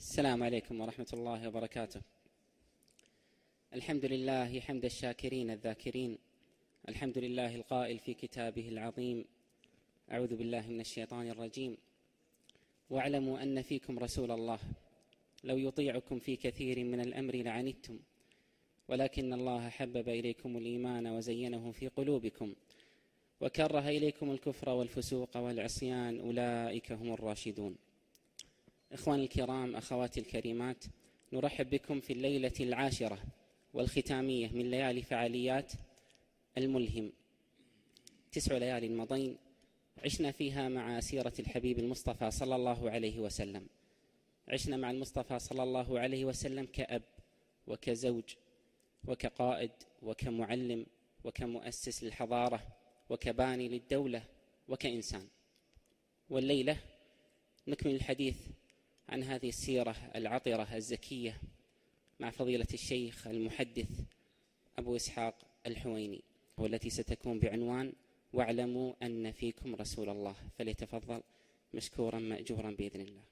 السلام عليكم ورحمة الله وبركاته. الحمد لله حمد الشاكرين الذاكرين، الحمد لله القائل في كتابه العظيم: أعوذ بالله من الشيطان الرجيم، واعلموا أن فيكم رسول الله لو يطيعكم في كثير من الأمر لعنتم ولكن الله حبب إليكم الإيمان وزينه في قلوبكم وكره إليكم الكفر والفسوق والعصيان، أولئك هم الراشدون. إخواني الكرام، أخواتي الكريمات، نرحب بكم في الليلة العاشرة والختامية من ليالي فعاليات الملهم. 9 ليال مضين عشنا فيها مع سيرة الحبيب المصطفى صلى الله عليه وسلم. عشنا مع المصطفى صلى الله عليه وسلم كأب وكزوج وكقائد وكمعلم وكمؤسس للحضارة وكباني للدولة وكإنسان. والليلة نكمل الحديث عن هذه السيرة العطرة الزكية مع فضيلة الشيخ المحدث أبو إسحاق الحويني، والتي ستكون بعنوان واعلموا أن فيكم رسول الله. فليتفضل مشكورا مأجورا بإذن الله.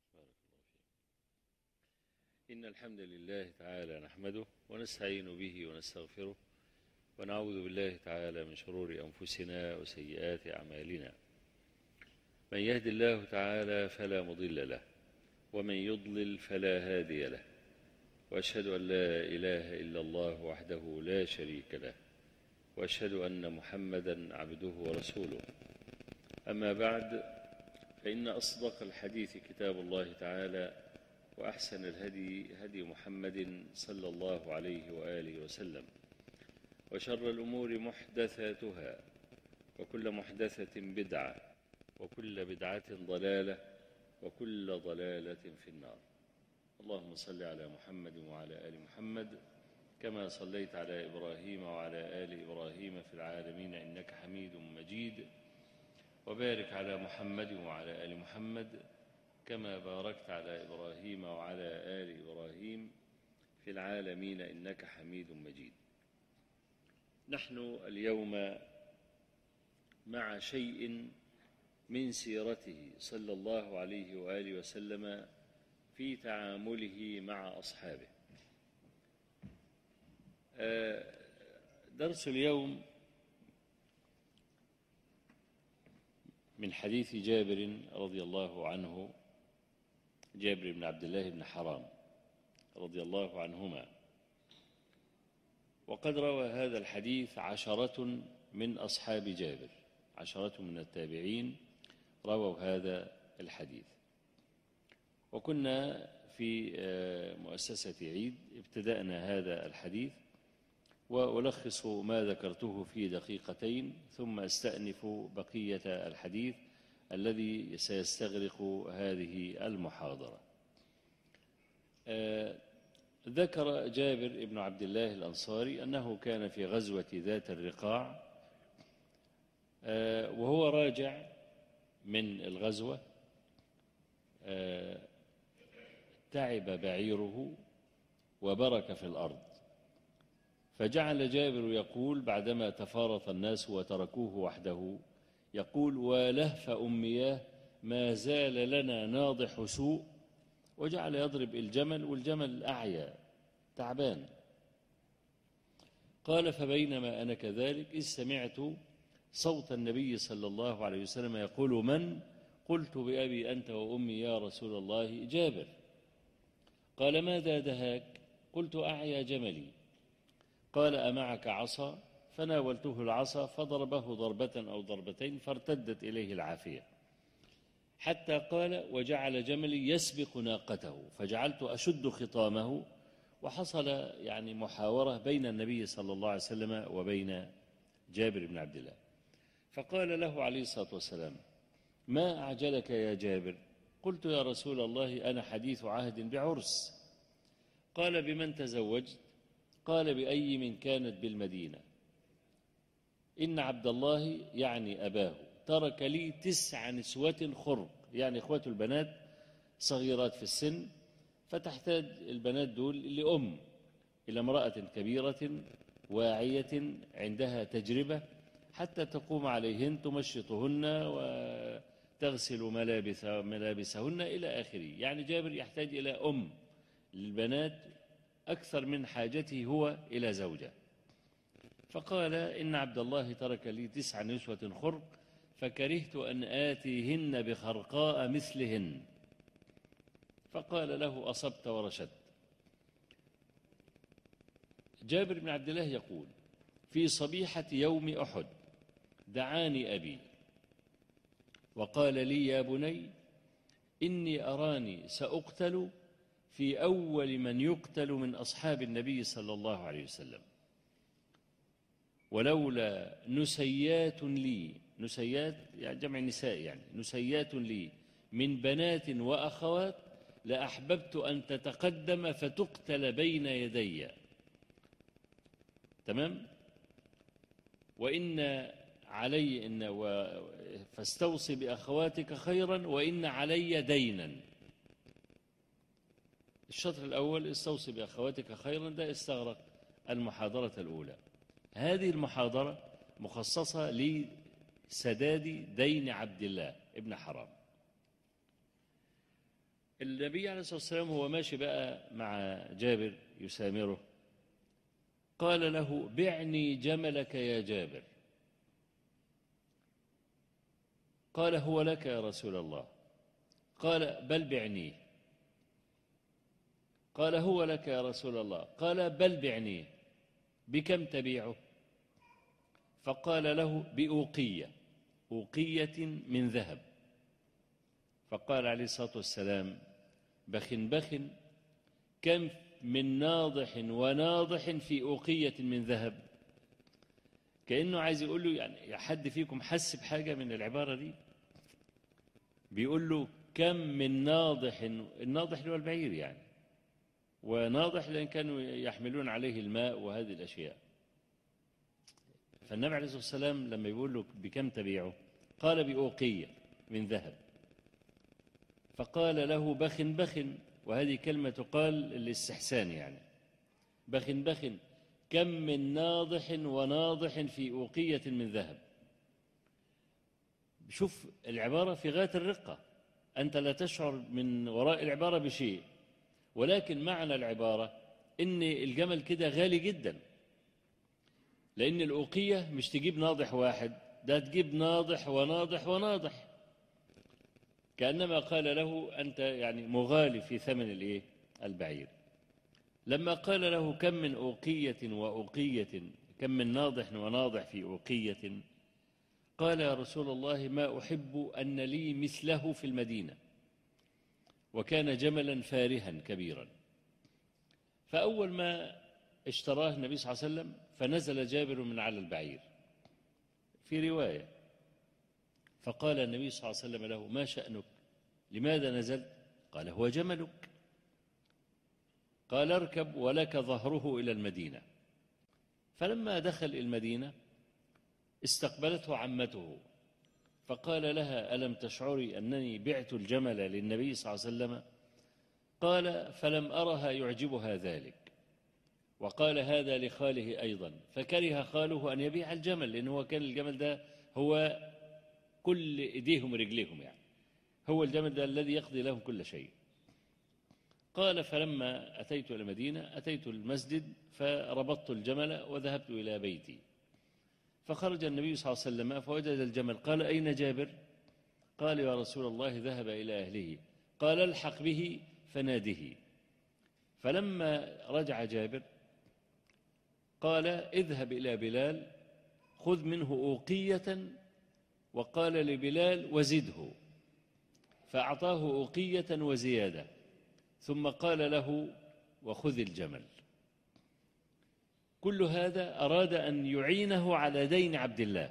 إن الحمد لله تعالى نحمده ونستعين به ونستغفره ونعوذ بالله تعالى من شرور أنفسنا وسيئات أعمالنا. من يهد الله تعالى فلا مضل له ومن يضلل فلا هادي له، وأشهد أن لا إله إلا الله وحده لا شريك له، وأشهد أن محمدا عبده ورسوله. أما بعد، فإن أصدق الحديث كتاب الله تعالى، وأحسن الهدي هدي محمد صلى الله عليه وآله وسلم، وشر الأمور محدثاتها، وكل محدثة بدعة، وكل بدعة ضلالة، وكل ضلالة في النار. اللهم صل على محمد وعلى آل محمد كما صليت على إبراهيم وعلى آل إبراهيم في العالمين إنك حميد مجيد، وبارك على محمد وعلى آل محمد كما باركت على إبراهيم وعلى آل إبراهيم في العالمين إنك حميد مجيد. نحن اليوم مع شيء من سيرته صلى الله عليه وآله وسلم في تعامله مع أصحابه. درس اليوم من حديث جابر رضي الله عنه، جابر بن عبد الله بن حرام رضي الله عنهما. وقد روى هذا الحديث 10 من أصحاب جابر، 10 من التابعين رووا هذا الحديث. وكنا في مؤسسة عيد ابتدأنا هذا الحديث، وألخص ما ذكرته في دقيقتين ثم أستأنف بقية الحديث الذي سيستغرق هذه المحاضرة. ذكر جابر بن عبد الله الأنصاري أنه كان في غزوة ذات الرقاع، وهو راجع من الغزوة تعب بعيره وبرك في الأرض، فجعل جابر يقول بعدما تفارط الناس وتركوه وحده، يقول: ولهف أمياه ما زال لنا ناضح سوء، وجعل يضرب الجمل والجمل أعيا تعبان. قال: فبينما أنا كذلك إذ سمعت صوت النبي صلى الله عليه وسلم يقول: من؟ قلت: بأبي أنت وأمي يا رسول الله، جابر. قال: ماذا دهاك؟ قلت: أعيا جملي. قال: أمعك عصا؟ فناولته العصا فضربه ضربة أو ضربتين فارتدت إليه العافية، حتى قال: وجعل جملي يسبق ناقته، فجعلت أشد خطامه. وحصل يعني محاورة بين النبي صلى الله عليه وسلم وبين جابر بن عبد الله. فقال له عليه الصلاة والسلام: ما أعجلك يا جابر؟ قلت: يا رسول الله أنا حديث عهد بعرس. قال: بمن تزوجت؟ قال: بأي من كانت بالمدينة. إن عبد الله يعني أباه ترك لي 9 نسوة خرق، يعني إخوة البنات صغيرات في السن، فتحتاج البنات دول لأم، إلى امرأة كبيرة واعية عندها تجربة حتى تقوم عليهن تمشطهن تغسل ملابسهن إلى آخره. يعني جابر يحتاج إلى أم للبنات أكثر من حاجته هو إلى زوجة. فقال إن عبد الله ترك لي 9 نسوة خرق فكرهت أن آتيهن بخرقاء مثلهن. فقال له أصبت ورشدت. جابر بن عبد الله يقول في صبيحة يوم أحد دعاني أبي وقال لي يا بني إني أراني سأقتل في أول من يقتل من أصحاب النبي صلى الله عليه وسلم، ولولا نسيات لي، نسيات يعني جمع نساء، يعني نسيات لي من بنات وأخوات لأحببت أن تتقدم فتقتل بين يدي. تمام. وإن علي فاستوصي بأخواتك خيرا وإن علي دينا. الشطر الأول استوصي بأخواتك خيرا ده استغرق المحاضرة الأولى. هذه المحاضرة مخصصة لسداد دين عبد الله ابن حرام. النبي عليه الصلاة والسلام هو ماشي بقى مع جابر يسامره قال له بعني جملك يا جابر. قال هو لك يا رسول الله. قال بل بعنيه. قال هو لك يا رسول الله. قال بل بعنيه. بكم تبيعه؟ فقال له بأوقية، أوقية من ذهب. فقال عليه الصلاة والسلام بخ بخ كم من ناضح وناضح في أوقية من ذهب. كأنه عايز يقول له يعني حد فيكم حس بحاجة من العبارة دي؟ بيقول له كم من ناضح، الناضح اللي هو البعير يعني، وناضح لأن كانوا يحملون عليه الماء وهذه الأشياء. فالنبي عليه الصلاة والسلام لما يقول له بكم تبيعه قال بأوقية من ذهب. فقال له بخ بخ، وهذه كلمة تقال للاستحسان يعني، بخ بخ كم من ناضح وناضح في أوقية من ذهب. شوف العبارة في غاية الرقة، أنت لا تشعر من وراء العبارة بشيء، ولكن معنى العبارة إن الجمل كده غالي جدا، لأن الأوقية مش تجيب ناضح واحد، ده تجيب ناضح وناضح وناضح. كأنما قال له أنت يعني مغالي في ثمن البعير. لما قال له كم من أوقية وأوقية، كم من ناضح وناضح في أوقية، قال يا رسول الله ما أحب أن لي مثله في المدينة، وكان جملا فارها كبيرا. فأول ما اشتراه النبي صلى الله عليه وسلم فنزل جابر من على البعير في رواية، فقال النبي صلى الله عليه وسلم له ما شأنك؟ لماذا نزلت؟ قال هو جملك. قال اركب ولك ظهره إلى المدينة. فلما دخل المدينة استقبلته عمته فقال لها ألم تشعري أنني بعت الجمل للنبي صلى الله عليه وسلم؟ قال فلم أرها يعجبها ذلك. وقال هذا لخاله أيضا، فكره خاله أن يبيع الجمل، لأنه كان الجمل ده هو كل إيديهم ورجليهم، يعني هو الجمل ده الذي يقضي لهم كل شيء. قال فلما أتيت إلى المدينة أتيت المسجد فربطت الجمل وذهبت إلى بيتي. فخرج النبي صلى الله عليه وسلم فوجد الجمل. قال أين جابر؟ قال يا رسول الله ذهب إلى أهله. قال الحق به فناده. فلما رجع جابر قال اذهب إلى بلال خذ منه أوقية، وقال لبلال وزده، فأعطاه أوقية وزيادة، ثم قال له وخذ الجمل. كل هذا أراد أن يعينه على دين عبد الله.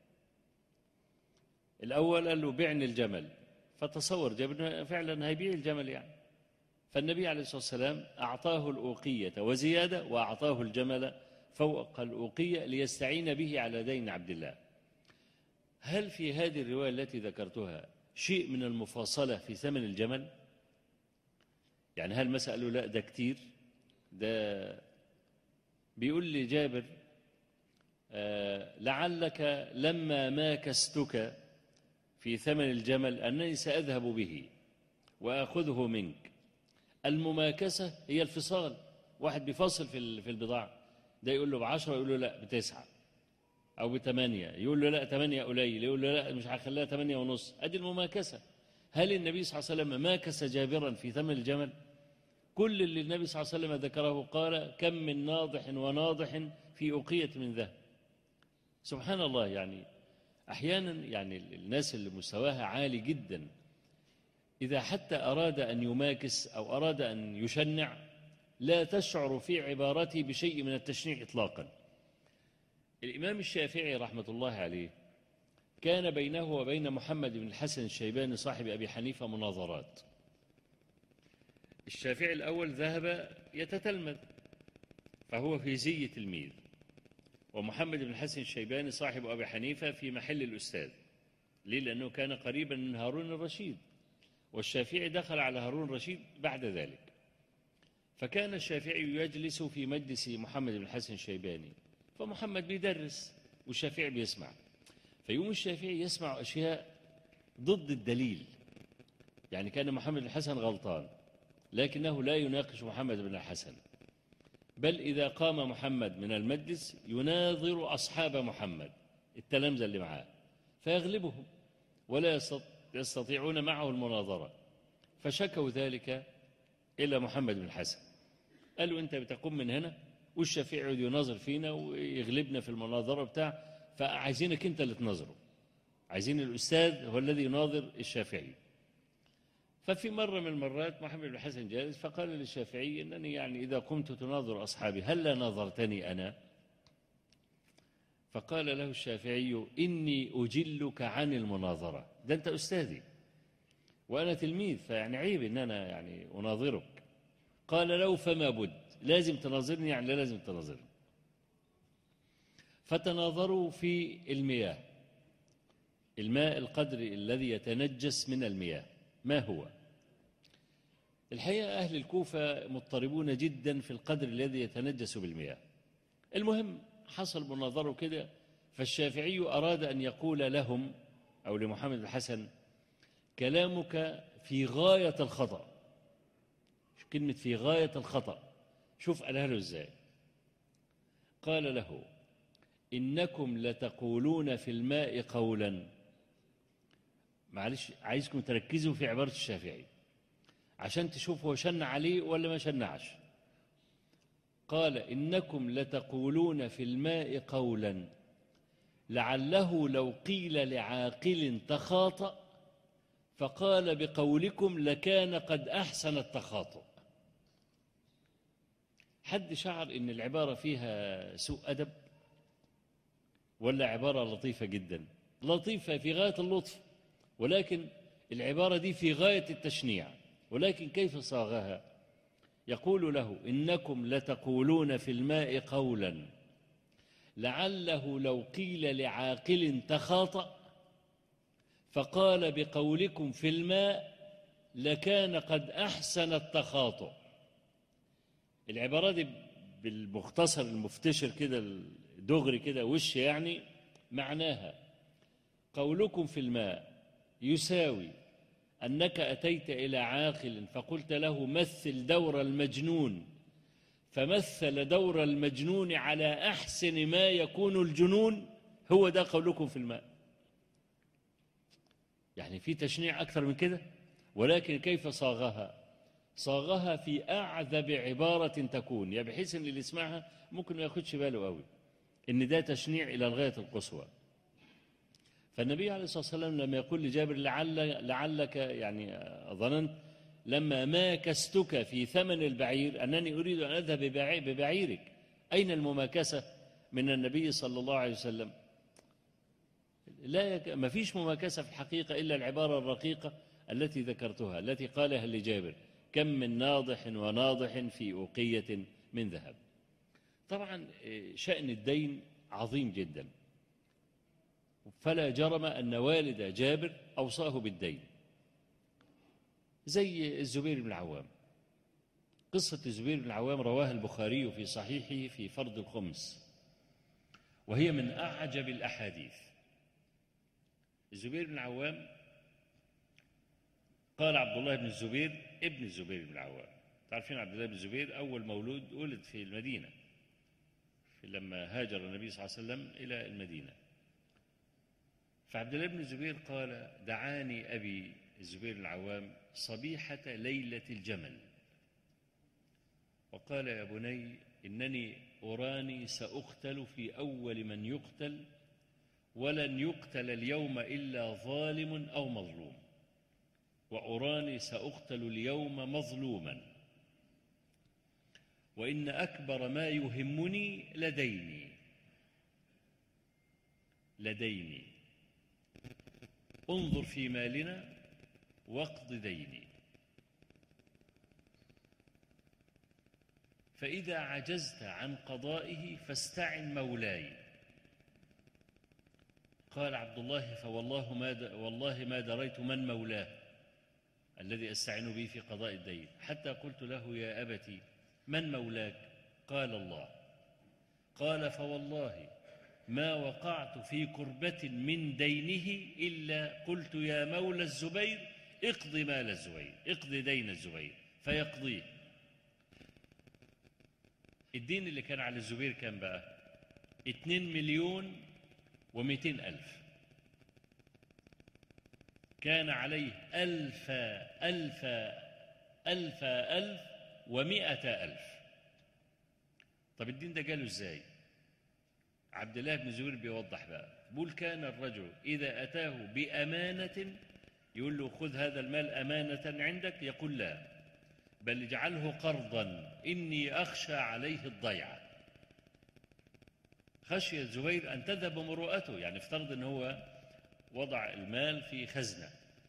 الأول قال له بعني الجمل، فتصور جابر فعلا هيبيع الجمل يعني. فالنبي عليه الصلاة والسلام أعطاه الأوقية وزيادة، وأعطاه الجمل فوق الأوقية ليستعين به على دين عبد الله. هل في هذه الرواية التي ذكرتها شيء من المفاصلة في ثمن الجمل؟ يعني هل مثلا قالوا لا ده كتير؟ ده بيقول لي جابر لعلك لما ماكستك في ثمن الجمل أنني سأذهب به وأخذه منك. المماكسة هي الفصال، واحد بيفصل في البضاعة، ده يقول له ب10 يقول له لا ب9 أو ب8، يقول له لا 8 قليل، يقول له لا مش هخليها 8.5. أدي المماكسة. هل النبي صلى الله عليه وسلم ماكس جابرا في ثمن الجمل؟ كل اللي النبي صلى الله عليه وسلم ذكره قال كم من ناضح وناضح في أقية من ذهب. سبحان الله. يعني أحيانا يعني الناس اللي مستواها عالي جدا إذا حتى أراد أن يماكس أو أراد أن يشنع لا تشعر في عبارته بشيء من التشنيع إطلاقا. الإمام الشافعي رحمة الله عليه كان بينه وبين محمد بن الحسن الشيباني صاحب أبي حنيفة مناظرات. الشافعي الأول ذهب يتتلمذ فهو في زي تلميذ، ومحمد بن الحسن الشيباني صاحب أبي حنيفة في محل الأستاذ. ليه؟ لأنه كان قريبا من هارون الرشيد، والشافعي دخل على هارون الرشيد بعد ذلك. فكان الشافعي يجلس في مجلس محمد بن الحسن الشيباني، فمحمد بيدرس والشافعي بيسمع، فيوم الشافعي يسمع أشياء ضد الدليل. يعني كان محمد بن الحسن غلطان لكنه لا يناقش محمد بن الحسن، بل إذا قام محمد من المجلس يناظر أصحاب محمد التلامذة اللي معاه فيغلبهم ولا يستطيعون معه المناظرة. فشكوا ذلك إلى محمد بن الحسن، قالوا أنت بتقوم من هنا والشافعي يناظر فينا ويغلبنا في المناظرة بتاع، فعايزينك أنت اللي تناظره، عايزين الأستاذ هو الذي يناظر الشافعي. ففي مرة من المرات محمد بن الحسن جالس فقال للشافعي إنني يعني إذا قمت تناظر أصحابي هل لا ناظرتني أنا؟ فقال له الشافعي إني أجلك عن المناظرة، ده أنت أستاذي وأنا تلميذ، فيعني عيب إن أنا يعني أناظرك. قال له فما بد، لازم تناظرني، يعني لازم تناظرني. فتناظروا في المياه، الماء القدر الذي يتنجس من المياه ما هو؟ الحقيقة أهل الكوفة مضطربون جدا في القدر الذي يتنجس بالمياه. المهم حصل مناظرة كده، فالشافعي أراد أن يقول لهم أو لمحمد الحسن كلامك في غاية الخطأ. كلمة في غاية الخطأ شوف قالها له إزاي. قال له إنكم لتقولون في الماء قولا، معلش عايزكم تركزوا في عبارة الشافعي عشان تشوف هو شن عليه ولا ما شنعش. قال إنكم لتقولون في الماء قولا لعله لو قيل لعاقل تخاطأ فقال بقولكم لكان قد أحسن التخاطؤ. حد شعر إن العبارة فيها سوء أدب ولا عبارة لطيفة جدا؟ لطيفة في غاية اللطف، ولكن العبارة دي في غاية التشنيع. ولكن كيف صاغها؟ يقول له إنكم لتقولون في الماء قولا لعله لو قيل لعاقل تخاطأ فقال بقولكم في الماء لكان قد أحسن التخاطؤ. العبارة دي بالمختصر المفتشر كده دغري كده وش يعني معناها قولكم في الماء يساوي أنك أتيت إلى عاقل فقلت له مثل دور المجنون، فمثل دور المجنون على أحسن ما يكون الجنون، هو ده قولكم في الماء. يعني في تشنيع أكثر من كده، ولكن كيف صاغها؟ صاغها في أعذب عبارة تكون، يعني بحيث أن اللي يسمعها ممكن ما ياخدش باله قوي إن ده تشنيع إلى الغاية القصوى. فالنبي عليه الصلاة والسلام لما يقول لجابر لعلك يعني ظننت لما ماكستك في ثمن البعير أنني أريد أن أذهب ببعيرك، أين المماكسة من النبي صلى الله عليه وسلم؟ ما فيش مماكسة في الحقيقة إلا العبارة الرقيقة التي ذكرتها التي قالها لجابر كم من ناضح وناضح في أوقية من ذهب. طبعا شأن الدين عظيم جدا، فلا جرم أن والد جابر أوصاه بالدين، زي الزبير بن العوام. قصة الزبير بن العوام رواها البخاري في صحيحه في فرض الخمس، وهي من أعجب الأحاديث. الزبير بن العوام، قال عبد الله بن الزبير ابن الزبير بن العوام. تعرفين عبد الله بن الزبير أول مولود ولد في المدينة لما هاجر النبي صلى الله عليه وسلم إلى المدينة. فعبد الله بن الزبير قال: دعاني أبي الزبير بن العوام صبيحة ليلة الجمل وقال: يا بني، إنني أراني سأقتل في أول من يقتل، ولن يقتل اليوم إلا ظالم أو مظلوم، وأراني سأقتل اليوم مظلوما، وإن أكبر ما يهمني لديني انظر في مالنا واقض ديني، فإذا عجزت عن قضائه فاستعن مولاي. قال عبد الله: والله ما دريت من مولاه الذي أستعين به في قضاء الدين، حتى قلت له: يا أبتي، من مولاك؟ قال: الله. قال: فوالله ما وقعت في كربة من دينه إلا قلت: يا مولى الزبير، اقض مال الزبير، اقض دين الزبير، فيقضيه. الدين اللي كان على الزبير كان بقى 2,200,000. كان عليه 1,100,000. طب الدين ده جاله ازاي؟ عبد الله بن الزبير بيوضح بقى، بيقول: كان الرجل إذا أتاه بأمانة يقول له: خذ هذا المال أمانة عندك، يقول: لا، بل اجعله قرضا، إني أخشى عليه الضيعة. خشي الزبير أن تذهب مروءته، يعني افترض أن هو وضع المال في خزنة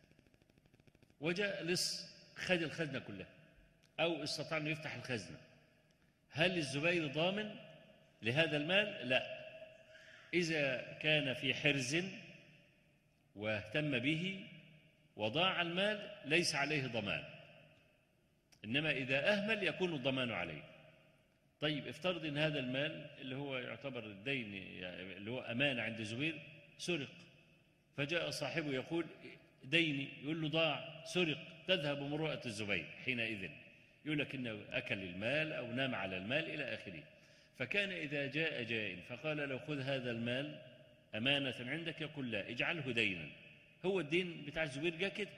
وجاء لص خد الخزنة كلها، أو استطاع أن يفتح الخزنة، هل الزبير ضامن لهذا المال؟ لا. إذا كان في حرز واهتم به وضاع المال ليس عليه ضمان، إنما إذا أهمل يكون الضمان عليه. طيب افترض أن هذا المال اللي هو يعتبر الدين، يعني اللي هو أمانة عند الزبير، سرق، فجاء صاحبه يقول: ديني، يقول له: ضاع، سرق، تذهب مروءة الزبير حينئذ، يقول لك إنه أكل المال أو نام على المال إلى آخره. فكان إذا جاء جائن فقال له: خذ هذا المال أمانة عندك، يقول: لا، اجعله دينا. هو الدين بتاع الزبير جاء كده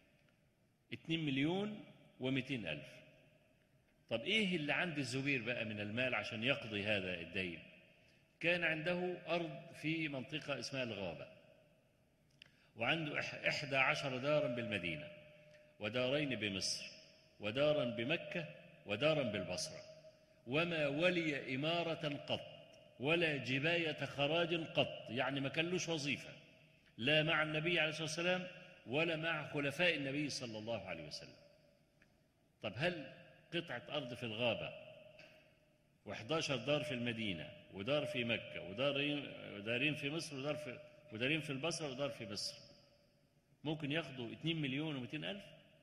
2,200,000. طب إيه اللي عند الزبير بقى من المال عشان يقضي هذا الدين؟ كان عنده أرض في منطقة اسمها الغابة، وعنده 11 دارا بالمدينة، ودارين بمصر، ودارا بمكة، ودارا بالبصرة، وما ولي إمارة قط ولا جباية خراج قط، يعني ما كان لوش وظيفة لا مع النبي عليه الصلاة والسلام ولا مع خلفاء النبي صلى الله عليه وسلم. طب هل قطعة أرض في الغابة و11 دار في المدينة ودار في مكة ودارين في مصر ودارين في البصرة ودار في مصر ممكن ياخدوا 2,200,000؟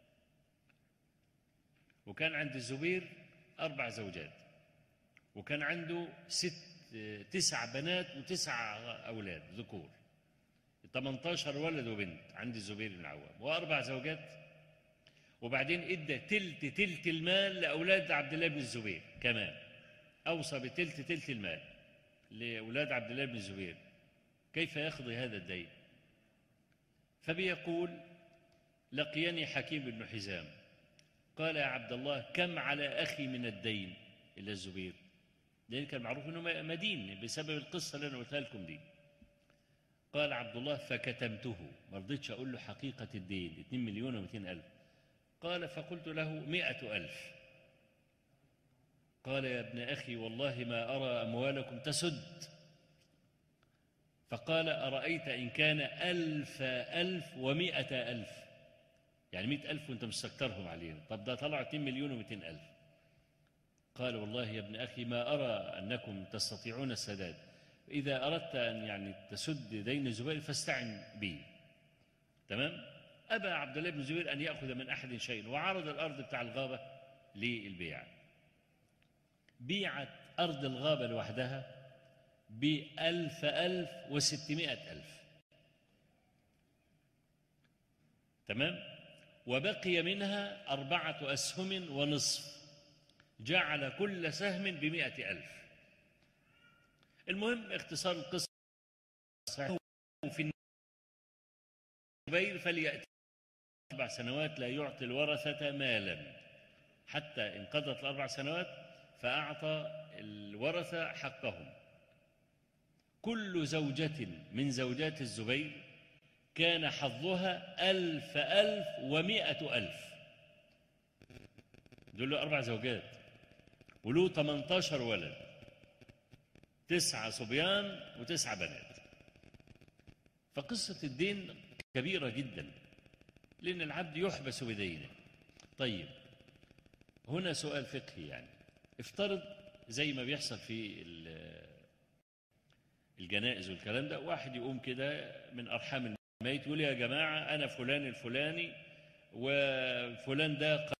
وكان عند الزبير 4 زوجات، وكان عنده 9 بنات و9 أولاد ذكور، 18 ولد وبنت عند الزبير بن العوام، و4 زوجات. وبعدين ادى تلت المال لأولاد عبد الله بن الزبير، كمان أوصى بتلت المال لأولاد عبد الله بن الزبير. كيف يقضي هذا الدين؟ فبيقول: لقيني حكيم بن حزام قال: يا عبد الله، كم على أخي من الدين إلى الزبير؟ لأن كان معروف أنه مدين بسبب القصة اللي أنا قلتها لكم دي. قال عبد الله: فكتمته، ما رضيتش أقول له حقيقة الدين 2,200,000. قال: فقلت له: 100,000. قال: يا ابن أخي، والله ما أرى أموالكم تسد. فقال: أرأيت إن كان 1,000 و100,000، يعني 100,000 وأنت مستكترهم علينا، طب ده طلع 2,200,000. قال: والله يا ابن أخي ما أرى أنكم تستطيعون السداد، إذا أردت أن يعني تسد دين الزبير فاستعن بي. تمام؟ أبى عبد الله بن الزبير أن يأخذ من أحد شيء، وعرض الأرض بتاع الغابة للبيع. بيعت أرض الغابة لوحدها ب1,600,000. تمام؟ وبقي منها 4 أسهم ونصف، جعل كل سهم ب100,000. المهم اختصار القصة في الزبير فليأتي 4 سنوات لا يعطي الورثة مالا حتى انقضت ال4 سنوات، فأعطى الورثة حقهم. كل زوجة من زوجات الزبير كان حظها 1,100,000. دول له 4 زوجات وله 18 ولد، 9 صبيان و9 بنات. فقصة الدين كبيرة جدا، لأن العبد يحبس بدينه. طيب هنا سؤال فقهي، يعني افترض زي ما بيحصل في الجنائز والكلام ده، واحد يقوم كده من أرحام الميت يقول يا جماعة أنا فلان الفلاني وفلان ده،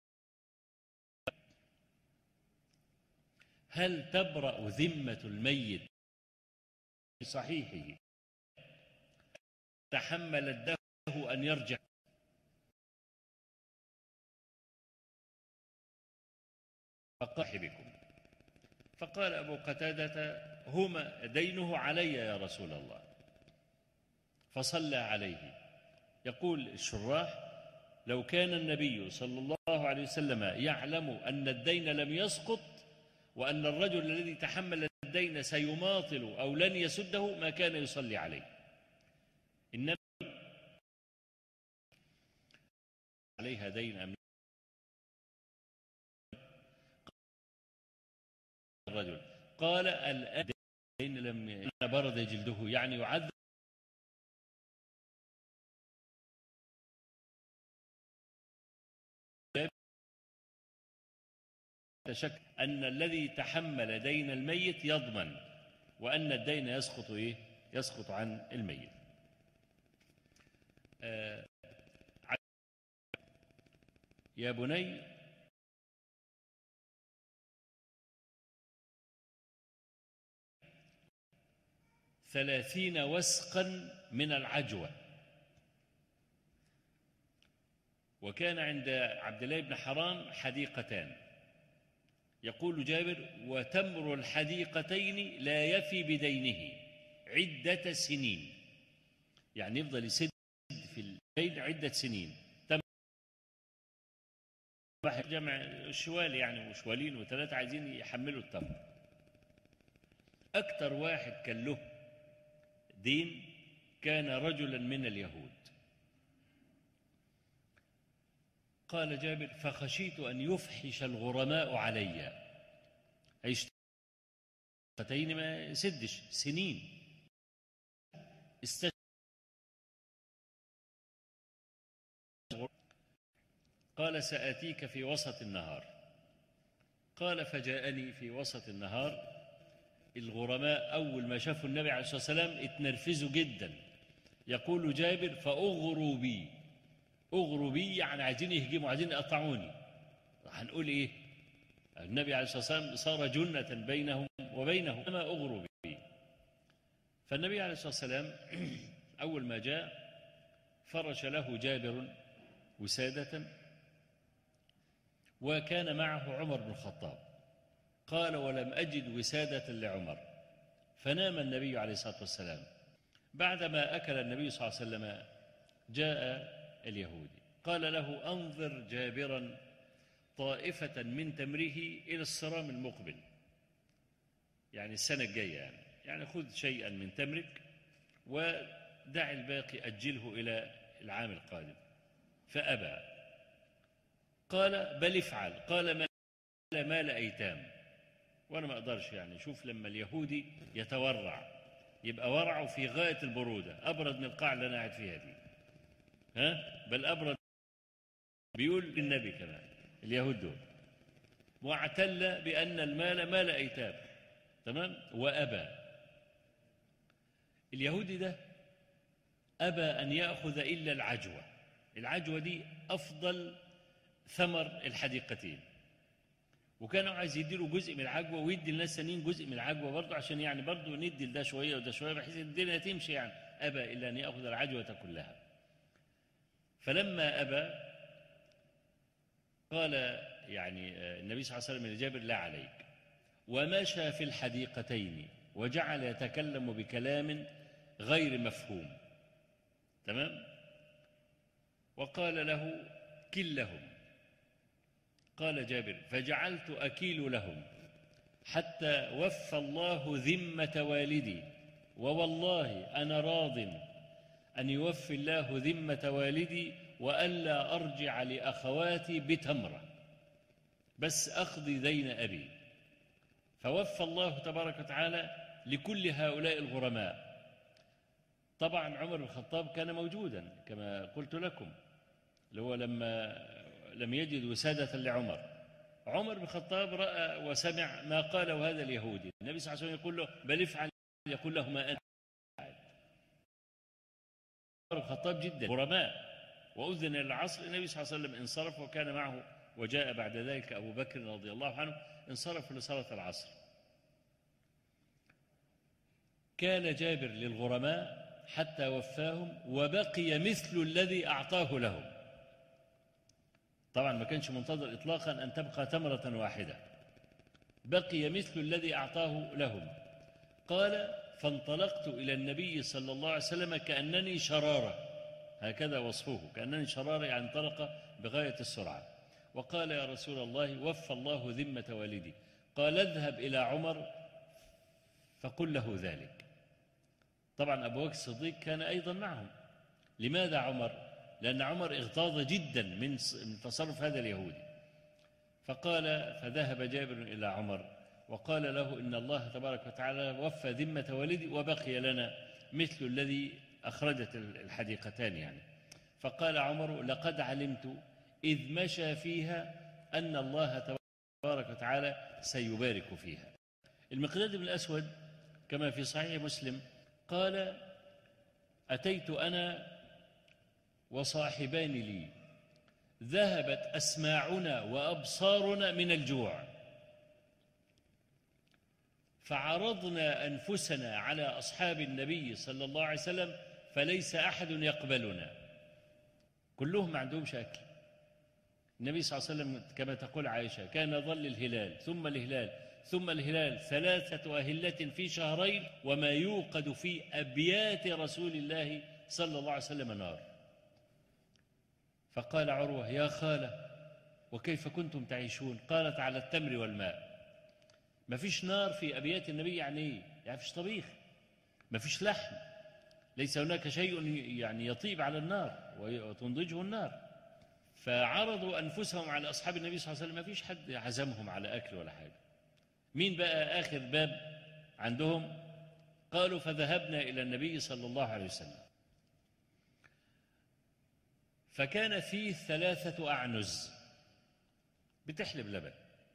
هل تبرأ ذمة الميت بصحيحه تحمل الدهر أن يرجع؟ فقاحبكم. فقال أبو قتادة هما دينه علي يا رسول الله، فصلى عليه. يقول الشراح لو كان النبي صلى الله عليه وسلم يعلم أن الدين لم يسقط وأن الرجل الذي تحمل الدين سيماطل أو لن يسده ما كان يصلي عليه. إنما عليها دين أم الرجل؟ قال الدين لم برد جلده، يعني يعذب شك أن الذي تحمل دين الميت يضمن، وأن الدين يسقط يسقط عن الميت. يا بني ثلاثين وسقا من العجوة. وكان عند عبد الله بن حرام حديقتان، يقول جابر وتمر الحديقتين لا يفي بدينه عدة سنين، يعني يفضل يسد في الدين عدة سنين. جمع شوال يعني وشوالين و3 عايزين يحملوا التمر. أكثر واحد كان له دين كان رجلا من اليهود. قال جابر فخشيت أن يفحش الغرماء علي، عشتين ما يسدش سنين. قال سآتيك في وسط النهار. قال فجاءني في وسط النهار. الغرماء أول ما شافوا النبي عليه الصلاة والسلام اتنرفزوا جدا. يقول جابر فأغروا بي. أغروا بي يعني عايزين يهجموا، عايزين يقطعوني. هنقول إيه؟ النبي عليه الصلاة والسلام صار جنة بينهم وبينه، ما أغروا بي. فالنبي عليه الصلاة والسلام أول ما جاء فرش له جابر وسادة، وكان معه عمر بن الخطاب. قال ولم أجد وسادة لعمر، فنام النبي عليه الصلاة والسلام. بعدما أكل النبي صلى الله عليه وسلم جاء اليهودي قال له أنظر جابرا طائفة من تمره إلى الصرام المقبل، يعني السنة الجاية، يعني خذ شيئا من تمرك ودع الباقي أجله إلى العام القادم. فأبى. قال بل افعل. قال مال أيتام، وأنا ما أقدرش، يعني شوف لما اليهودي يتورع يبقى ورعه في غاية البرودة، أبرد من القاع اللي أنا قاعد فيها دي، بل أبرد. بيقول للنبي كمان اليهود دول، واعتل بأن المال مال أيتام، تمام، وأبى. اليهودي ده أبى أن يأخذ إلا العجوة. العجوة دي أفضل ثمر الحديقتين، وكانوا عايز يديله جزء من العجوة ويدي الناس ثانيين جزء من العجوة برضه، عشان يعني برضه ندي لده شوية وده شوية بحيث الدنيا تمشي. يعني أبى إلا أن يأخذ العجوة كلها. فلما أبى قال يعني النبي صلى الله عليه وسلم لجابر: لا عليك. ومشى في الحديقتين وجعل يتكلم بكلام غير مفهوم. تمام؟ وقال له: كل لهم. قال جابر: فجعلت أكيل لهم حتى وفى الله ذمة والدي، ووالله أنا راض أن يوفي الله ذمة والدي وألا أرجع لأخواتي بتمرة، بس أقضي دين أبي. فوفى الله تبارك وتعالى لكل هؤلاء الغرماء. طبعا عمر بن الخطاب كان موجودا كما قلت لكم، اللي هو لما لم يجد وسادة لعمر، عمر بن الخطاب رأى وسمع ما قاله هذا اليهودي. النبي صلى الله عليه وسلم يقول له: بل افعل. يقول له: ما أنت. عمر بن الخطاب جدا غرماء. وأذن للعصر، النبي صلى الله عليه وسلم انصرف وكان معه، وجاء بعد ذلك أبو بكر رضي الله عنه، انصرف لصلاة العصر. كان جابر للغرماء حتى وفاهم، وبقي مثل الذي أعطاه لهم. طبعا ما كانش منتظر إطلاقا أن تبقى تمرة واحدة، بقي مثل الذي أعطاه لهم. قال: فانطلقت إلى النبي صلى الله عليه وسلم كأنني شرارة، هكذا وصفه، كأنني شرارة، يعني انطلق بغاية السرعة. وقال: يا رسول الله، وفى الله ذمة والدي. قال: اذهب إلى عمر فقل له ذلك. طبعا أبو بكر الصديق كان أيضا معهم. لماذا عمر؟ لأن عمر اغتاظ جدا من تصرف هذا اليهودي. فقال: فذهب جابر إلى عمر وقال له: إن الله تبارك وتعالى وفى ذمة والدي وبقي لنا مثل الذي أخرجت الحديقتان يعني. فقال عمر: لقد علمت إذ مشى فيها أن الله تبارك وتعالى سيبارك فيها. المقداد بن الأسود كما في صحيح مسلم قال: أتيت أنا وصاحبان لي، ذهبت أسماعنا وأبصارنا من الجوع، فعرضنا أنفسنا على أصحاب النبي صلى الله عليه وسلم فليس أحد يقبلنا، كلهم ما عندهمش أكل. النبي صلى الله عليه وسلم كما تقول عائشة: كان يظل الهلال ثم الهلال ثم الهلال 3 أهلة في شهرين، وما يوقد في أبيات رسول الله صلى الله عليه وسلم نار. فقال عروة: يا خالة، وكيف كنتم تعيشون؟ قالت: على التمر والماء. ما فيش نار في أبيات النبي، يعني إيه؟ يعني فيش طبيخ، ما فيش لحم، ليس هناك شيء يعني يطيب على النار وتنضجه النار. فعرضوا أنفسهم على أصحاب النبي صلى الله عليه وسلم، ما فيش حد عزمهم على أكل ولا حاجة. مين بقى آخر باب عندهم؟ قالوا: فذهبنا إلى النبي صلى الله عليه وسلم، فكان فيه 3 أعنز بتحلب لبن،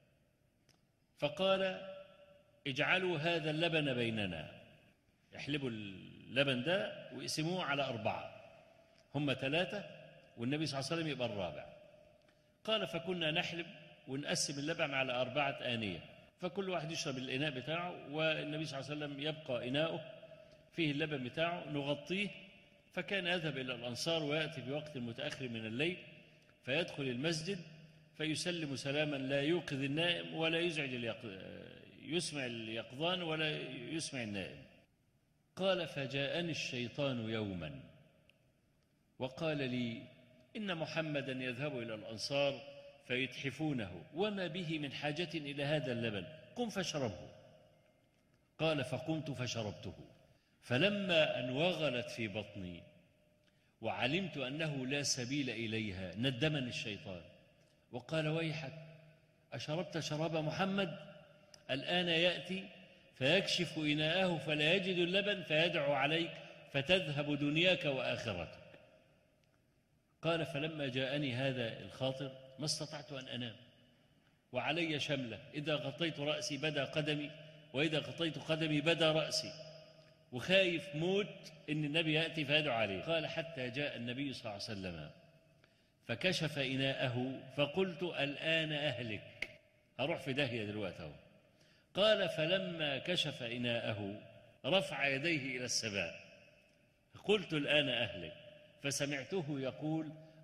فقال: اجعلوا هذا اللبن بيننا، يحلبوا اللبن ده ويقسموه على 4، هم 3 والنبي صلى الله عليه وسلم يبقى الرابع. قال: فكنا نحلب ونقسم اللبن على 4 آنية، فكل واحد يشرب الإناء بتاعه، والنبي صلى الله عليه وسلم يبقى إناؤه فيه اللبن بتاعه نغطيه. فكان يذهب إلى الأنصار ويأتي في وقت متأخر من الليل، فيدخل المسجد فيسلم سلاما لا يوقظ النائم ولا يسمع اليقظان ولا يسمع النائم. قال: فجاءني الشيطان يوما وقال لي: إن محمدا يذهب إلى الأنصار فيتحفونه، وما به من حاجة إلى هذا اللبن، قم فاشربه. قال: فقمت فشربته، فلما أن وغلت في بطني وعلمت أنه لا سبيل إليها ندمني الشيطان وقال: ويحك، أشربت شراب محمد؟ الآن يأتي فيكشف إناءه فلا يجد اللبن فيدعو عليك فتذهب دنياك وآخرتك. قال: فلما جاءني هذا الخاطر ما استطعت أن أنام، وعلي شملة، إذا غطيت رأسي بدا قدمي، وإذا غطيت قدمي بدا رأسي، وخايف موت إن النبي يأتي فيدعو عليه. قال: حتى جاء النبي صلى الله عليه وسلم فكشف إناءه فقلت: الآن أهلك، هروح في داهية دلوقتي أهو. قال: فلما كشف إناءه رفع يديه إلى السماء، قلت: الآن أهلك، فسمعته يقول: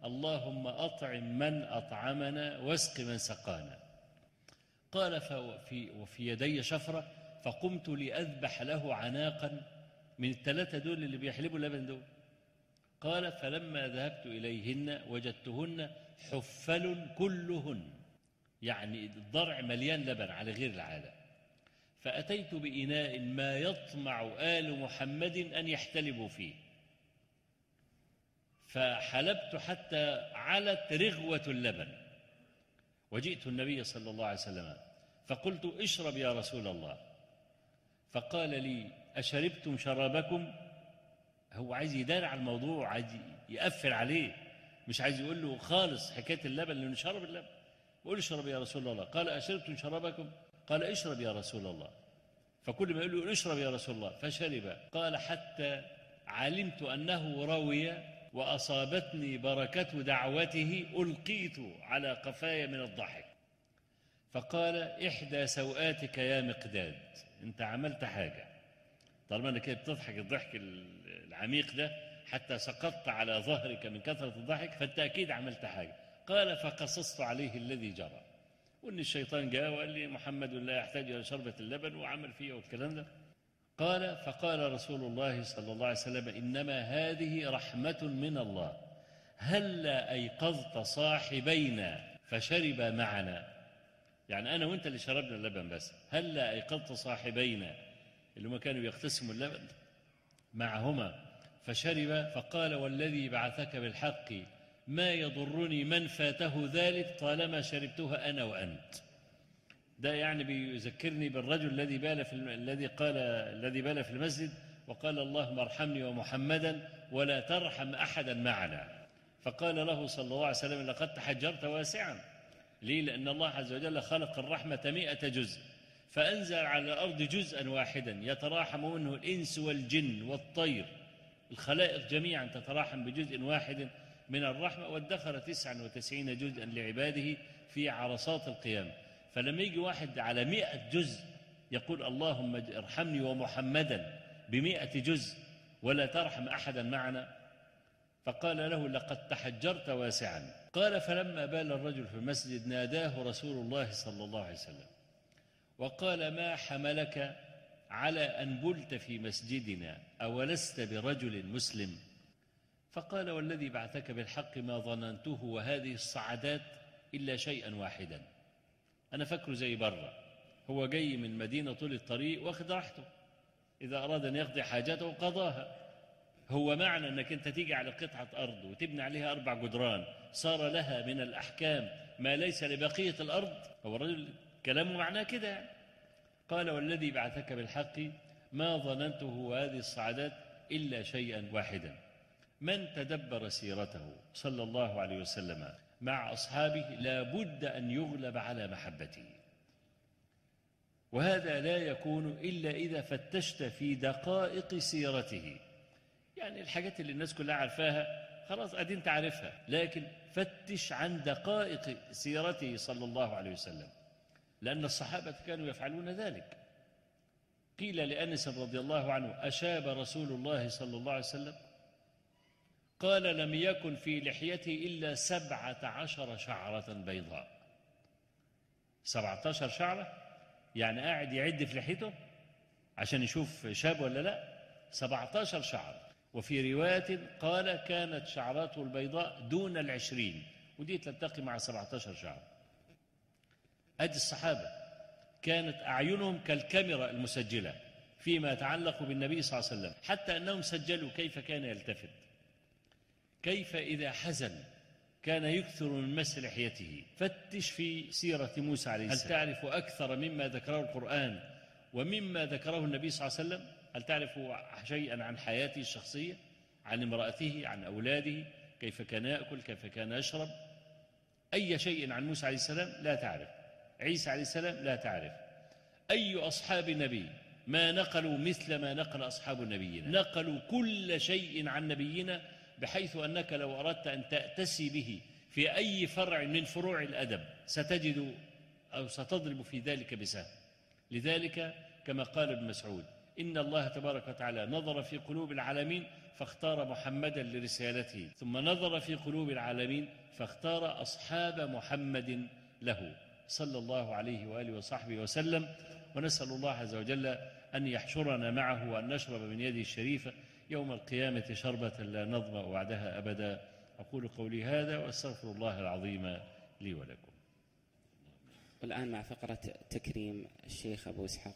اللهم أطعم من أطعمنا واسق من سقانا. قال وفي يدي شفرة، فقمت لأذبح له عناقا من الثلاثة دول اللي بيحلبوا اللبن دول. قال فلما ذهبت إليهن وجدتهن حفل كلهن، يعني الضرع مليان لبن على غير العادة. فأتيت بإناء ما يطمع آل محمد أن يحتلبوا فيه، فحلبت حتى علت رغوة اللبن، وجئت النبي صلى الله عليه وسلم فقلت اشرب يا رسول الله. فقال لي أشربتم شرابكم؟ هو عايز يدار على الموضوع، عايز يقفل عليه، مش عايز يقول له خالص حكاية اللبن، لأنه شرب اللبن. بقول اشرب يا رسول الله. قال أشربتم شرابكم؟ قال اشرب يا رسول الله. فكل ما يقول له اشرب يا رسول الله فشرب. قال حتى علمت أنه روي وأصابتني بركة دعوته ألقيت على قفاي من الضحك. فقال إحدى سوآتك يا مقداد، أنت عملت حاجة، طالما أنك بتضحك الضحك العميق ده حتى سقطت على ظهرك من كثرة الضحك، فأنت أكيد عملت حاجة. قال فقصصت عليه الذي جرى، وأن الشيطان جاء وقال لي محمد لا يحتاج إلى شربة اللبن وعمل فيه والكلام ده. قال فقال رسول الله صلى الله عليه وسلم إنما هذه رحمة من الله، هلا أيقظت صاحبينا فشرب معنا، يعني أنا وأنت اللي شربنا اللبن، بس هلا أيقظت صاحبينا اللي هم كانوا يقتسموا اللبن معهما فشرب. فقال والذي بعثك بالحق ما يضرني من فاته ذلك طالما شربتها أنا وأنت. ده يعني بيذكرني بالرجل الذي بال في المسجد وقال اللهم ارحمني ومحمدا ولا ترحم أحدا معنا. فقال له صلى الله عليه وسلم لقد تحجرت واسعا. ليه؟ لأن الله عز وجل خلق الرحمة 100 جزء، فأنزل على الأرض جزءا واحدا يتراحم منه الإنس والجن والطير، الخلائق جميعا تتراحم بجزء واحد من الرحمة، وادخر 99 جزءا لعباده في عرصات القيامة. فلما يجي واحد على 100 جزء يقول اللهم ارحمني ومحمدا ب100 جزء ولا ترحم أحدا معنا، فقال له لقد تحجرت واسعا. قال فلما بال الرجل في المسجد ناداه رسول الله صلى الله عليه وسلم وقال ما حملك على أن بلت في مسجدنا أولست برجل مسلم؟ فقال والذي بعثك بالحق ما ظننته وهذه الصعدات إلا شيئا واحدا. أنا فكره زي برا، هو جاي من مدينة طول الطريق واخد راحته، إذا أراد أن يقضي حاجته قضاها. هو معنى أنك أنت تيجي على قطعة أرض وتبني عليها 4 جدران صار لها من الأحكام ما ليس لبقية الأرض، هو الرجل كلامه معناه كده. قال والذي بعثك بالحق ما ظننته وهذه الصعدات إلا شيئا واحدا. من تدبر سيرته صلى الله عليه وسلم مع أصحابه لا بد أن يغلب على محبته، وهذا لا يكون إلا إذا فتشت في دقائق سيرته. يعني الحاجات اللي الناس كلها عارفاها خلاص أدي أنت عارفها، لكن فتش عن دقائق سيرته صلى الله عليه وسلم، لأن الصحابة كانوا يفعلون ذلك. قيل لأنس رضي الله عنه أشاب رسول الله صلى الله عليه وسلم؟ قال لم يكن في لحيته إلا 17 شعرة بيضاء. 17 شعرة يعني قاعد يعد في لحيته عشان يشوف شاب ولا لا. 17 شعرة. وفي رواية قال كانت شعراته البيضاء دون 20، ودي تلتقي مع 17 شعرة. أدي الصحابة كانت أعينهم كالكاميرا المسجلة فيما يتعلق بالنبي صلى الله عليه وسلم، حتى أنهم سجلوا كيف كان يلتفت، كيف إذا حزن كان يكثر من مس لحيته. فتش في سيرة موسى عليه السلام، هل تعرف أكثر مما ذكره القرآن ومما ذكره النبي صلى الله عليه وسلم؟ هل تعرف شيئا عن حياته الشخصية، عن امرأته، عن أولاده، كيف كان يأكل، كيف كان يشرب؟ أي شيء عن موسى عليه السلام لا تعرف. عيسى عليه السلام لا تعرف. أي أصحاب نبي ما نقلوا مثل ما نقل أصحاب نبينا، نقلوا كل شيء عن نبينا، بحيث أنك لو أردت أن تأتسي به في أي فرع من فروع الأدب ستجد أو ستضرب في ذلك بسهم. لذلك كما قال ابن مسعود إن الله تبارك وتعالى نظر في قلوب العالمين فاختار محمدا لرسالته، ثم نظر في قلوب العالمين فاختار أصحاب محمد له صلى الله عليه وآله وصحبه وسلم. ونسأل الله عز وجل أن يحشرنا معه وأن نشرب من يده الشريفة يوم القيامة شربة لا نظمأ بعدها أبدا. أقول قولي هذا وأستغفر الله العظيم لي ولكم. والآن مع فقرة تكريم الشيخ أبو إسحاق.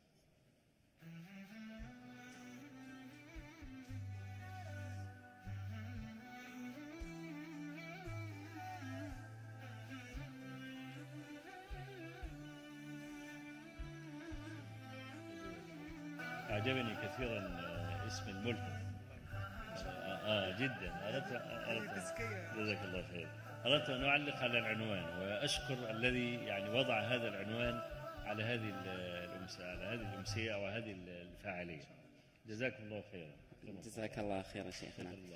أعجبني كثيرا اسم الملهم. جدا. جزاك الله خير. أردت أن أعلق على العنوان وأشكر الذي يعني وضع هذا العنوان على هذه الأمسية أو هذه الفاعلية. جزاكم الله خيرا. جزاك الله خيرا شيخنا.